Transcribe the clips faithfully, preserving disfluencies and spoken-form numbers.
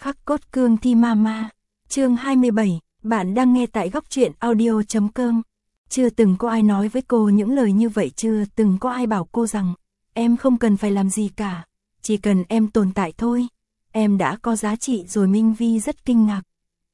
Khắc cốt cương thi mama. Chương hai mươi bảy, bạn đang nghe tại góc truyện audio chấm com. Chưa từng có ai nói với cô những lời như vậy, chưa từng có ai bảo cô rằng em không cần phải làm gì cả, chỉ cần em tồn tại thôi, em đã có giá trị rồi. Minh Vi rất kinh ngạc.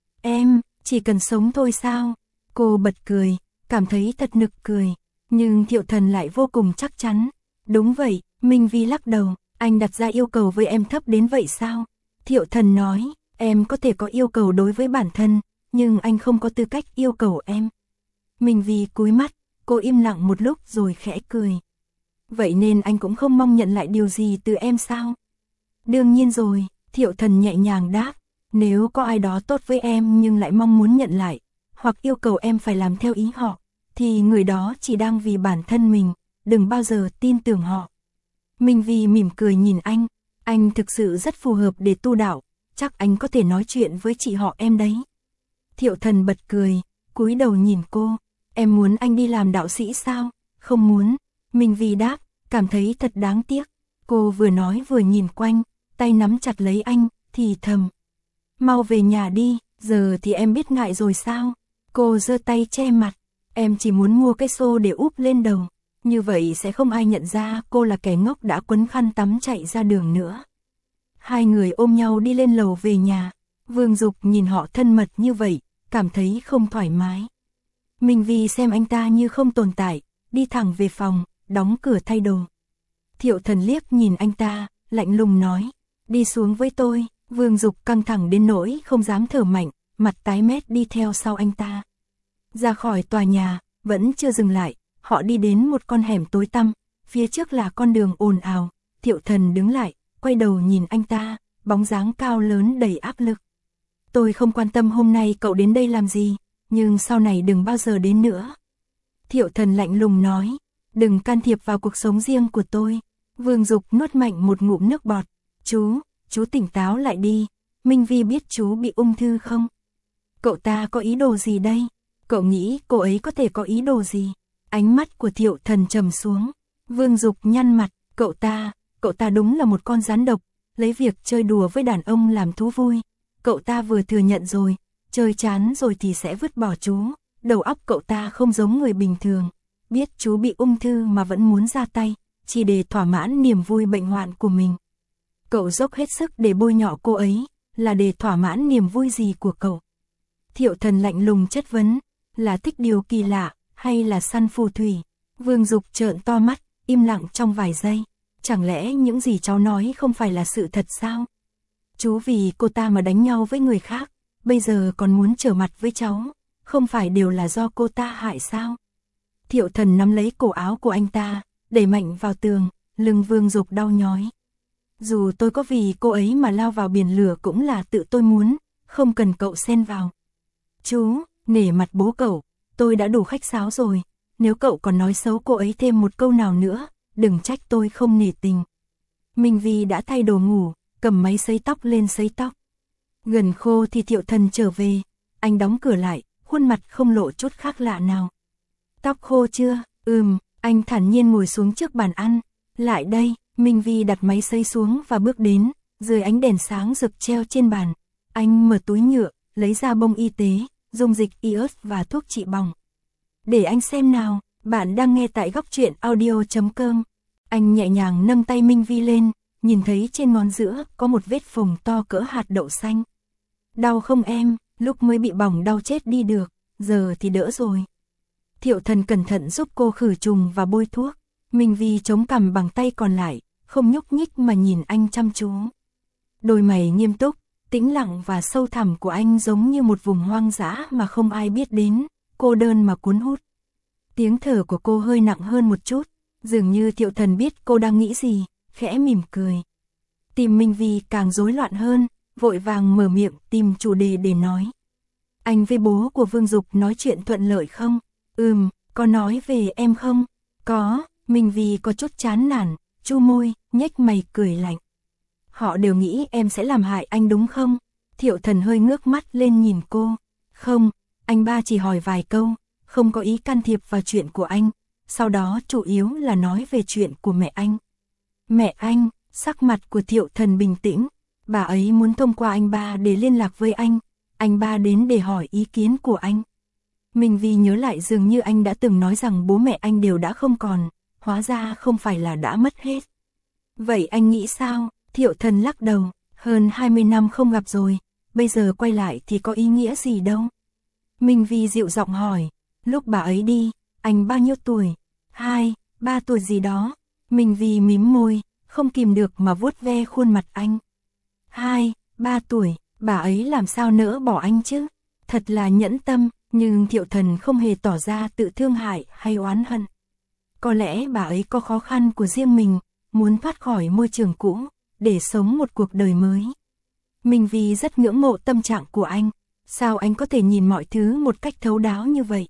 Em, chỉ cần sống thôi sao? Cô bật cười, cảm thấy thật nực cười, nhưng Thiệu Thần lại vô cùng chắc chắn. Đúng vậy, Minh Vi lắc đầu, anh đặt ra yêu cầu với em thấp đến vậy sao? Thiệu Thần nói, em có thể có yêu cầu đối với bản thân, nhưng anh không có tư cách yêu cầu em. Minh Vi cúi mắt, cô im lặng một lúc rồi khẽ cười. Vậy nên anh cũng không mong nhận lại điều gì từ em sao? Đương nhiên rồi, Thiệu Thần nhẹ nhàng đáp, nếu có ai đó tốt với em nhưng lại mong muốn nhận lại, hoặc yêu cầu em phải làm theo ý họ, thì người đó chỉ đang vì bản thân mình, đừng bao giờ tin tưởng họ. Minh Vi mỉm cười nhìn anh, anh thực sự rất phù hợp để tu đạo, chắc anh có thể nói chuyện với chị họ em đấy. Thiệu Thần bật cười, cúi đầu nhìn cô, em muốn anh đi làm đạo sĩ sao? Không muốn, Minh Vi đáp, cảm thấy thật đáng tiếc. Cô vừa nói vừa nhìn quanh, tay nắm chặt lấy anh, thì thầm. Mau về nhà đi, giờ thì em biết ngại rồi sao? Cô giơ tay che mặt, em chỉ muốn mua cái xô để úp lên đầu, như vậy sẽ không ai nhận ra cô là kẻ ngốc đã quấn khăn tắm chạy ra đường nữa. Hai người ôm nhau đi lên lầu về nhà, Vương Dục nhìn họ thân mật như vậy, cảm thấy không thoải mái. Minh Vi xem anh ta như không tồn tại, đi thẳng về phòng, đóng cửa thay đồ. Thiệu Thần liếc nhìn anh ta, lạnh lùng nói, đi xuống với tôi. Vương Dục căng thẳng đến nỗi không dám thở mạnh, mặt tái mét đi theo sau anh ta. Ra khỏi tòa nhà, vẫn chưa dừng lại, họ đi đến một con hẻm tối tăm, phía trước là con đường ồn ào. Thiệu Thần đứng lại, quay đầu nhìn anh ta, bóng dáng cao lớn đầy áp lực. Tôi không quan tâm hôm nay cậu đến đây làm gì, nhưng sau này đừng bao giờ đến nữa. Thiệu Thần lạnh lùng nói, đừng can thiệp vào cuộc sống riêng của tôi. Vương Dục nuốt mạnh một ngụm nước bọt, chú, chú tỉnh táo lại đi, Minh Vi biết chú bị ung thư không? Cậu ta có ý đồ gì đây? Cậu nghĩ cô ấy có thể có ý đồ gì? Ánh mắt của Thiệu Thần trầm xuống, Vương Dục nhăn mặt, cậu ta, cậu ta đúng là một con rắn độc, lấy việc chơi đùa với đàn ông làm thú vui. Cậu ta vừa thừa nhận rồi, chơi chán rồi thì sẽ vứt bỏ chú, đầu óc cậu ta không giống người bình thường, biết chú bị ung thư mà vẫn muốn ra tay, chỉ để thỏa mãn niềm vui bệnh hoạn của mình. Cậu dốc hết sức để bôi nhọ cô ấy, là để thỏa mãn niềm vui gì của cậu? Thiệu Thần lạnh lùng chất vấn, là thích điều kỳ lạ, hay là săn phù thủy? Vương Dục trợn to mắt, im lặng trong vài giây. Chẳng lẽ những gì cháu nói không phải là sự thật sao? Chú vì cô ta mà đánh nhau với người khác, bây giờ còn muốn trở mặt với cháu, không phải đều là do cô ta hại sao? Thiệu Thần nắm lấy cổ áo của anh ta, đẩy mạnh vào tường, lưng Vương Dục đau nhói. Dù tôi có vì cô ấy mà lao vào biển lửa cũng là tự tôi muốn, không cần cậu xen vào. Chú, nể mặt bố cậu, tôi đã đủ khách sáo rồi, nếu cậu còn nói xấu cô ấy thêm một câu nào nữa, đừng trách tôi không nể tình. Minh Vi đã thay đồ ngủ, cầm máy sấy tóc lên sấy tóc. Gần khô thì Thiệu Thần trở về, anh đóng cửa lại, khuôn mặt không lộ chút khác lạ nào. Tóc khô chưa? Ừm, anh thản nhiên ngồi xuống trước bàn ăn. Lại đây. Minh Vi đặt máy sấy xuống và bước đến, dưới ánh đèn sáng rực treo trên bàn. Anh mở túi nhựa, lấy ra bông y tế, dung dịch iốt và thuốc trị bỏng. Để anh xem nào, bạn đang nghe tại góc truyện audio chấm com. Anh nhẹ nhàng nâng tay Minh Vi lên, nhìn thấy trên ngón giữa có một vết phồng to cỡ hạt đậu xanh. Đau không em? Lúc mới bị bỏng đau chết đi được, giờ thì đỡ rồi. Thiệu Thần cẩn thận giúp cô khử trùng và bôi thuốc. Minh Vi chống cằm bằng tay còn lại, không nhúc nhích mà nhìn anh chăm chú. Đôi mày nghiêm túc, tĩnh lặng và sâu thẳm của anh giống như một vùng hoang dã mà không ai biết đến, cô đơn mà cuốn hút. Tiếng thở của cô hơi nặng hơn một chút, dường như Thiệu Thần biết cô đang nghĩ gì, khẽ mỉm cười. Tim Minh Vi càng rối loạn hơn, vội vàng mở miệng tìm chủ đề để nói. Anh với bố của Vương Dục nói chuyện thuận lợi không? Ừm, có nói về em không? Có. Minh Vi có chút chán nản, chu môi, nhếch mày cười lạnh. Họ đều nghĩ em sẽ làm hại anh đúng không? Thiệu Thần hơi ngước mắt lên nhìn cô. Không, anh ba chỉ hỏi vài câu, không có ý can thiệp vào chuyện của anh, sau đó chủ yếu là nói về chuyện của mẹ anh. Mẹ anh, sắc mặt của Thiệu Thần bình tĩnh, Bà ấy muốn thông qua anh ba để liên lạc với anh, anh ba đến để hỏi ý kiến của anh. Minh Vi nhớ lại dường như anh đã từng nói rằng bố mẹ anh đều đã không còn, hóa ra không phải là đã mất hết. Vậy anh nghĩ sao? Thiệu Thần lắc đầu, hơn hai mươi năm không gặp rồi, bây giờ quay lại thì có ý nghĩa gì đâu. Minh Vi dịu giọng hỏi, lúc bà ấy đi, anh bao nhiêu tuổi? Hai, ba tuổi gì đó. Minh Vi mím môi, không kìm được mà vuốt ve khuôn mặt anh. Hai, ba tuổi, bà ấy làm sao nỡ bỏ anh chứ? Thật là nhẫn tâm, nhưng Thiệu Thần không hề tỏ ra tự thương hại hay oán hận. Có lẽ bà ấy có khó khăn của riêng mình, muốn thoát khỏi môi trường cũ, để sống một cuộc đời mới. Minh Vi rất ngưỡng mộ tâm trạng của anh, sao anh có thể nhìn mọi thứ một cách thấu đáo như vậy?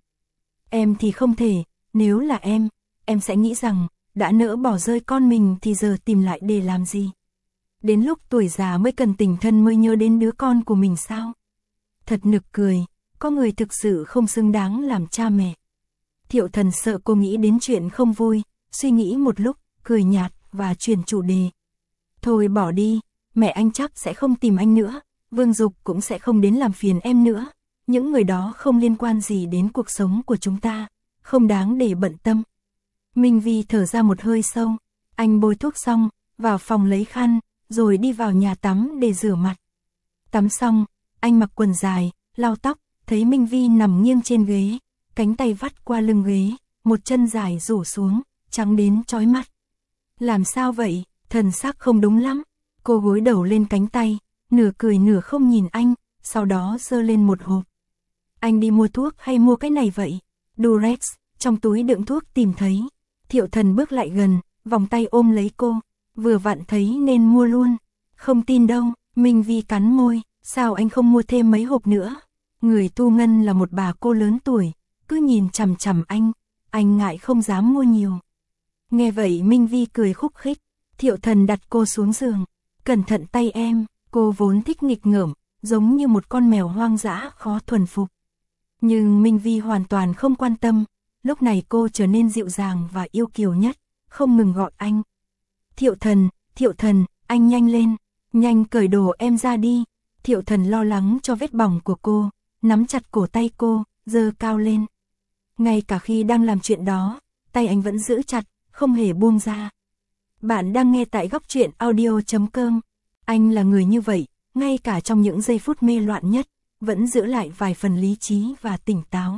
Em thì không thể, nếu là em, em sẽ nghĩ rằng, đã nỡ bỏ rơi con mình thì giờ tìm lại để làm gì? Đến lúc tuổi già mới cần tình thân mới nhớ đến đứa con của mình sao? Thật nực cười, có người thực sự không xứng đáng làm cha mẹ. Thiệu Thần sợ cô nghĩ đến chuyện không vui, suy nghĩ một lúc, cười nhạt và chuyển chủ đề. Thôi bỏ đi, mẹ anh chắc sẽ không tìm anh nữa, Vương Dục cũng sẽ không đến làm phiền em nữa. Những người đó không liên quan gì đến cuộc sống của chúng ta, không đáng để bận tâm. Minh Vi thở ra một hơi sâu, anh bôi thuốc xong, vào phòng lấy khăn, rồi đi vào nhà tắm để rửa mặt. Tắm xong, anh mặc quần dài, lau tóc, thấy Minh Vi nằm nghiêng trên ghế, cánh tay vắt qua lưng ghế, một chân dài rủ xuống, trắng đến chói mắt. Làm sao vậy? Thần sắc không đúng lắm. Cô gối đầu lên cánh tay, nửa cười nửa không nhìn anh, sau đó giơ lên một hộp. Anh đi mua thuốc hay mua cái này vậy? Durex, trong túi đựng thuốc tìm thấy. Thiệu Thần bước lại gần, vòng tay ôm lấy cô, vừa vặn thấy nên mua luôn. Không tin đâu, Minh Vi cắn môi, sao anh không mua thêm mấy hộp nữa? Người thu ngân là một bà cô lớn tuổi, cứ nhìn chằm chằm anh, anh ngại không dám mua nhiều. Nghe vậy Minh Vi cười khúc khích, Thiệu Thần đặt cô xuống giường, cẩn thận tay em, cô vốn thích nghịch ngợm, giống như một con mèo hoang dã khó thuần phục. Nhưng Minh Vi hoàn toàn không quan tâm, lúc này cô trở nên dịu dàng và yêu kiều nhất, không ngừng gọi anh. Thiệu Thần, Thiệu Thần, anh nhanh lên, nhanh cởi đồ em ra đi. Thiệu Thần lo lắng cho vết bỏng của cô, nắm chặt cổ tay cô, giơ cao lên. Ngay cả khi đang làm chuyện đó, tay anh vẫn giữ chặt, không hề buông ra. Bạn đang nghe tại góc truyện audio chấm com. Anh là người như vậy, ngay cả trong những giây phút mê loạn nhất, vẫn giữ lại vài phần lý trí và tỉnh táo.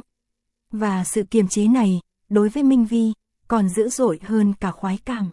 Và sự kiềm chế này, đối với Minh Vi, còn dữ dội hơn cả khoái cảm.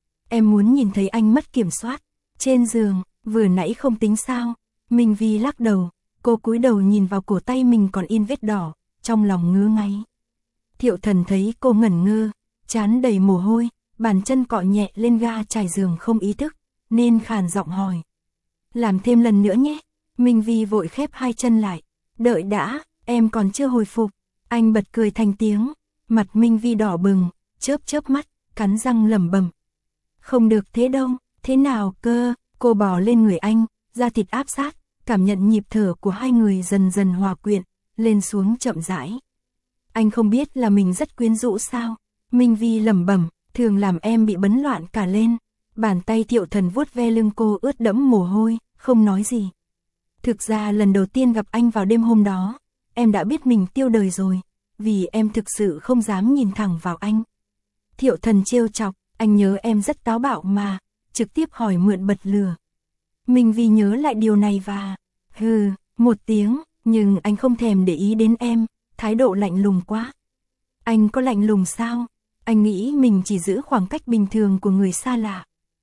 Em muốn nhìn thấy anh mất kiểm soát. Trên giường, vừa nãy không tính sao? Minh Vi lắc đầu, cô cúi đầu nhìn vào cổ tay mình còn in vết đỏ, trong lòng ngứa ngáy. Thiệu Thần thấy cô ngẩn ngơ, trán đầy mồ hôi, bàn chân cọ nhẹ lên ga trải giường không ý thức, nên khàn giọng hỏi. Làm thêm lần nữa nhé. Minh Vi vội khép hai chân lại. Đợi đã, em còn chưa hồi phục. Anh bật cười thành tiếng, mặt Minh Vi đỏ bừng, chớp chớp mắt, cắn răng lẩm bẩm. Không được thế đâu, thế nào cơ? Cô bò lên người anh, da thịt áp sát, cảm nhận nhịp thở của hai người dần dần hòa quyện, lên xuống chậm rãi. Anh không biết là mình rất quyến rũ sao? Minh Vi lẩm bẩm, thường làm em bị bấn loạn cả lên. Bàn tay Thiệu Thần vuốt ve lưng cô ướt đẫm mồ hôi, không nói gì. Thực ra lần đầu tiên gặp anh vào đêm hôm đó, em đã biết mình tiêu đời rồi, vì em thực sự không dám nhìn thẳng vào anh. Thiệu Thần trêu chọc, anh nhớ em rất táo bạo mà, trực tiếp hỏi mượn bật lửa. Minh Vi nhớ lại điều này và, hừ, một tiếng, nhưng anh không thèm để ý đến em, thái độ lạnh lùng quá. Anh có lạnh lùng sao? Anh nghĩ mình chỉ giữ khoảng cách bình thường của người xa lạ.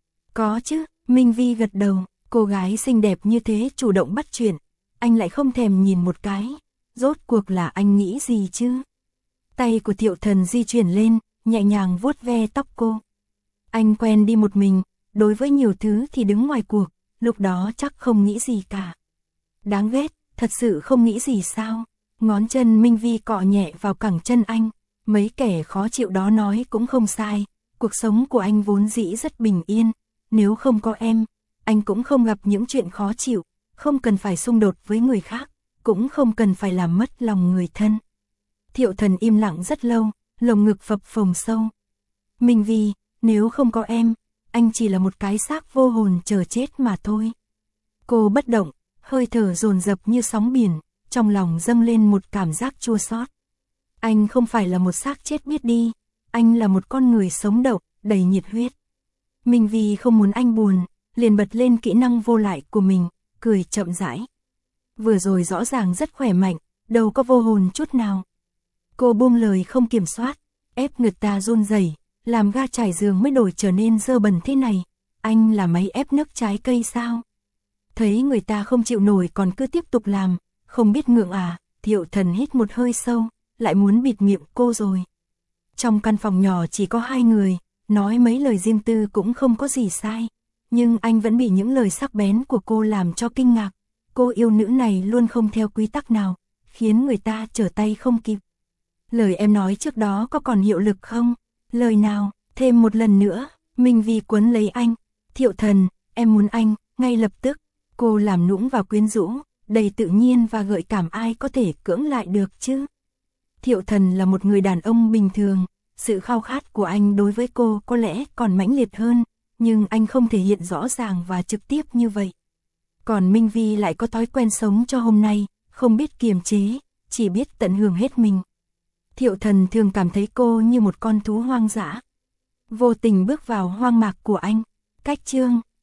Có chứ, Minh Vi gật đầu, cô gái xinh đẹp như thế chủ động bắt chuyện, anh lại không thèm nhìn một cái, rốt cuộc là anh nghĩ gì chứ? Tay của Thiệu Thần di chuyển lên, nhẹ nhàng vuốt ve tóc cô. Anh quen đi một mình, đối với nhiều thứ thì đứng ngoài cuộc, lúc đó chắc không nghĩ gì cả. Đáng ghét, thật sự không nghĩ gì sao? Ngón chân Minh Vi cọ nhẹ vào cẳng chân anh, mấy kẻ khó chịu đó nói cũng không sai, cuộc sống của anh vốn dĩ rất bình yên, nếu không có em, anh cũng không gặp những chuyện khó chịu, không cần phải xung đột với người khác, cũng không cần phải làm mất lòng người thân. Thiệu Thần im lặng rất lâu, lồng ngực phập phồng sâu. Minh Vi, nếu không có em, anh chỉ là một cái xác vô hồn chờ chết mà thôi. Cô bất động, hơi thở dồn dập như sóng biển, trong lòng dâng lên một cảm giác chua xót. Anh không phải là một xác chết biết đi, anh là một con người sống động, đầy nhiệt huyết. Minh Vi không muốn anh buồn, liền bật lên kỹ năng vô lại của mình, cười chậm rãi. Vừa rồi rõ ràng rất khỏe mạnh, đâu có vô hồn chút nào. Cô buông lời không kiểm soát, ép người ta run rẩy, làm ga trải giường mới đổi trở nên dơ bẩn thế này. Anh là máy ép nước trái cây sao? Thấy người ta không chịu nổi còn cứ tiếp tục làm, không biết ngượng à? Thiệu Thần hít một hơi sâu, lại muốn bịt miệng cô rồi. Trong căn phòng nhỏ chỉ có hai người, nói mấy lời riêng tư cũng không có gì sai. Nhưng anh vẫn bị những lời sắc bén của cô làm cho kinh ngạc. Cô yêu nữ này luôn không theo quy tắc nào, khiến người ta trở tay không kịp. Lời em nói trước đó có còn hiệu lực không? Lời nào? Thêm một lần nữa, Minh Vi quấn lấy anh. Thiệu Thần, em muốn anh, ngay lập tức. Cô làm nũng và quyến rũ, đầy tự nhiên và gợi cảm, ai có thể cưỡng lại được chứ? Thiệu Thần là một người đàn ông bình thường, sự khao khát của anh đối với cô có lẽ còn mãnh liệt hơn, nhưng anh không thể hiện rõ ràng và trực tiếp như vậy. Còn Minh Vi lại có thói quen sống cho hôm nay, không biết kiềm chế, chỉ biết tận hưởng hết mình. Thiệu Thần thường cảm thấy cô như một con thú hoang dã. Vô tình bước vào hoang mạc của anh. Cách chương